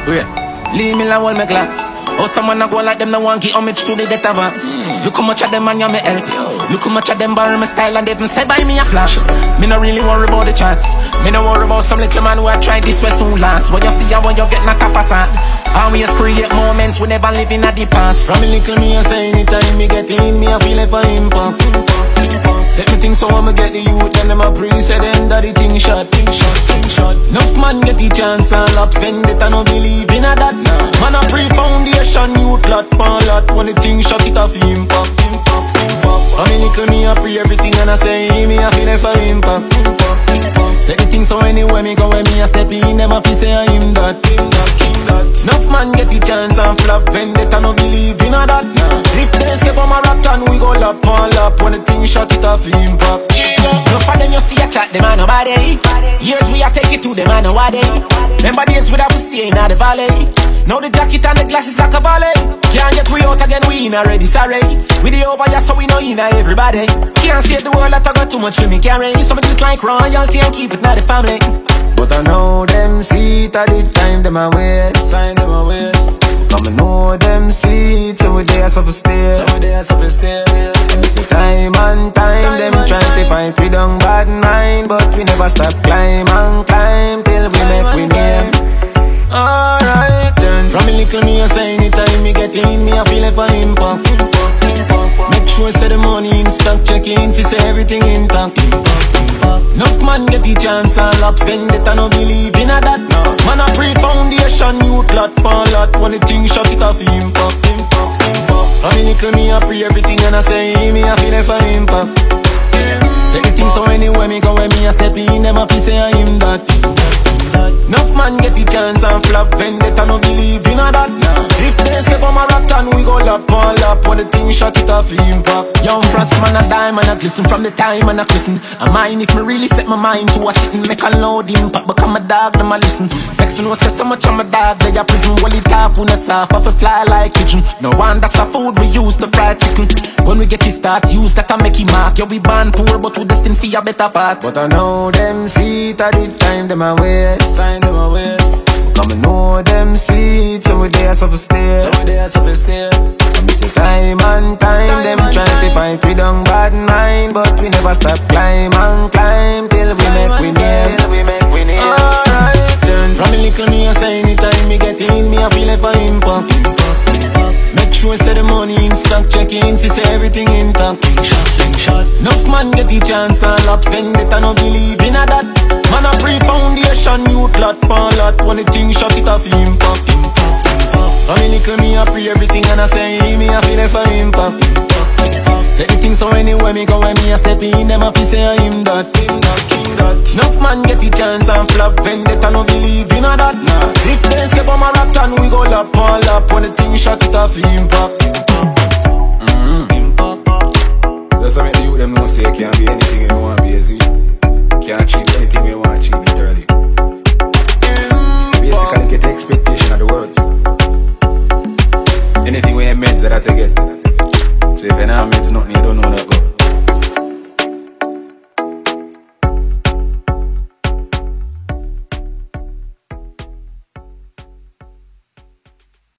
Wait, leave me alone, hold my glass. Oh, someone a go like them, no one give homage to the death advance. Look how much of them and you me help. Look how much of them borrow my style and they even say buy me a flash. Me no really worry about the chats. Me no worry about some little man who I try this way soon last. What you see and what you get not a passat. Always create moments we never live in the past. From a little me I say anytime me get in, me I feel like for impact. Set me things so I'ma get the youth and them a pre-set them that the thing shot. Enough man get the chance and laps spend it and no believe in a that. Man a pre-foundation youth lot, pan lot. When the thing shot it off impact. I mean little me I pre everything and I say me I feel like for impact. Set the thing so anywhere me go when me a step in them a fi say I him that. Enough man get the chance and flop vendetta no believe in a that. If they say come a rap and we go lap on lap. When the thing shot it off impact. No for them you see a chat them a nobody. Years we a take it to them a nobody. Remember days we have to stay in the valley. Now the jacket and the glasses are cavalry. Can't get we out again, we in already, sorry. We the over here so we know in everybody. Can't save the world that I got too much to me carry. Some do it like royalty and keep it not the family. But I know them see it at the time them a waste. Come and know them see it, so we there so for stay. Time and time them try to fight we don't bad mind. But we never stop climb and climb till we make we name. Alright then. From a little me I say anytime me get in, me I feel like for impact. Make sure say the money in stock, check in, see say everything intact. Enough man get the chance and lap spend it and no believe in a that. Man a pre-foundation youth lot, pan lot. When the thing shot it off impact. I mean little me I pre everything and I say me I feel like for impact. Say the thing so anywhere me go when me a step in, them a fi say I him that. Enough man get the chance and flop vendetta no believe in a that. If they say come a rap and we go lap on lap. When the thing shot it off impact. Young frost man a dime and a glisten from the time and a christen. I mind if me really set my mind to a sitting. Make a loud impact become a dog them a listen. Next to know say so much I'm a dog they a prison. Well it top when a soft off a fly like pigeon. No one that's a food we use to fry chicken. When we get it start use that a make it mark. Yeah we born poor but we destined for a better part. But I know them see it at the time them a waste. Come and know them see it, so we there so for stay. Me say time and time them try to fight we don't bad mind. But we never stop climb and climb till we make we name. Alright then. From a little me I say anytime me get in, me I feel like for impact. Make sure say the money in stock, check in, see say everything intact. Enough man get the chance and lap spend it and no believe in a that. Man a pre-foundation youth lot, pan lot. When the thing shot it off impact. I mean little me I pre everything and I say me I feel like for impact. Say the thing so anywhere me go when me a step in, them a fi say I him that. Enough man get the chance and flop vendetta no believe in a that. If they say come a rap and we go lap on lap. When the thing shot it off impact. Just to make the youth them know say it can't be anything